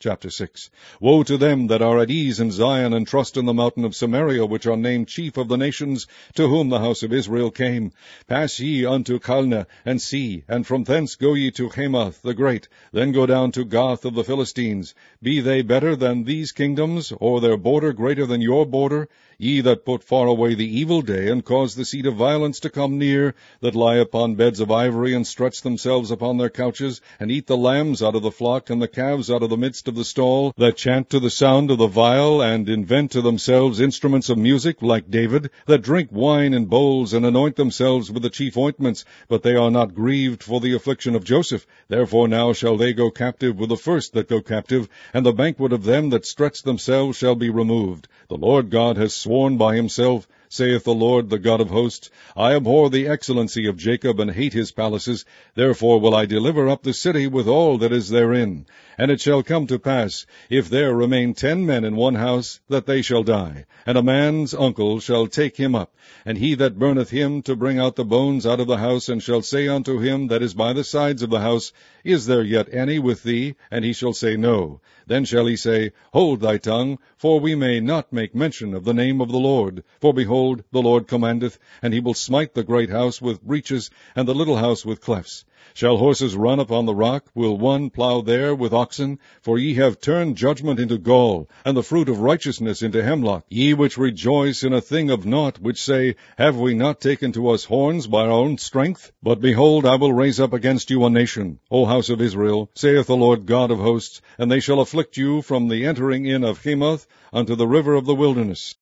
Chapter 6. Woe to them that are at ease in Zion, and trust in the mountain of Samaria, which are named chief of the nations, to whom the house of Israel came. Pass ye unto Calneh, and see, and from thence go ye to Hamath the great, then go down to Gath of the Philistines. Be they better than these kingdoms, or their border greater than your border? Ye that put far away the evil day, and cause the seat of violence to come near, that lie upon beds of ivory, and stretch themselves upon their couches, and eat the lambs out of the flock, and the calves out of the midst of the stall, that chant to the sound of the viol, and invent to themselves instruments of music, like David, that drink wine in bowls, and anoint themselves with the chief ointments, but they are not grieved for the affliction of Joseph. Therefore now shall they go captive with the first that go captive, and the banquet of them that stretch themselves shall be removed. The Lord God has sworn by himself, saith the Lord, the God of hosts, I abhor the excellency of Jacob, and hate his palaces. Therefore will I deliver up the city with all that is therein. And it shall come to pass, if there remain 10 men in one house, that they shall die, and a man's uncle shall take him up, and he that burneth him to bring out the bones out of the house, and shall say unto him that is by the sides of the house, Is there yet any with thee? And he shall say, No. Then shall he say, Hold thy tongue, for we may not make mention of the name of the Lord. For behold, the Lord commandeth, and he will smite the great house with breaches, and the little house with clefts. Shall horses run upon the rock? Will one plow there with oxen? For ye have turned judgment into gall, and the fruit of righteousness into hemlock. Ye which rejoice in a thing of naught, which say, Have we not taken to us horns by our own strength? But behold, I will raise up against you a nation, O house of Israel, saith the Lord God of hosts, and they shall afflict you from the entering in of Hamath unto the river of the wilderness.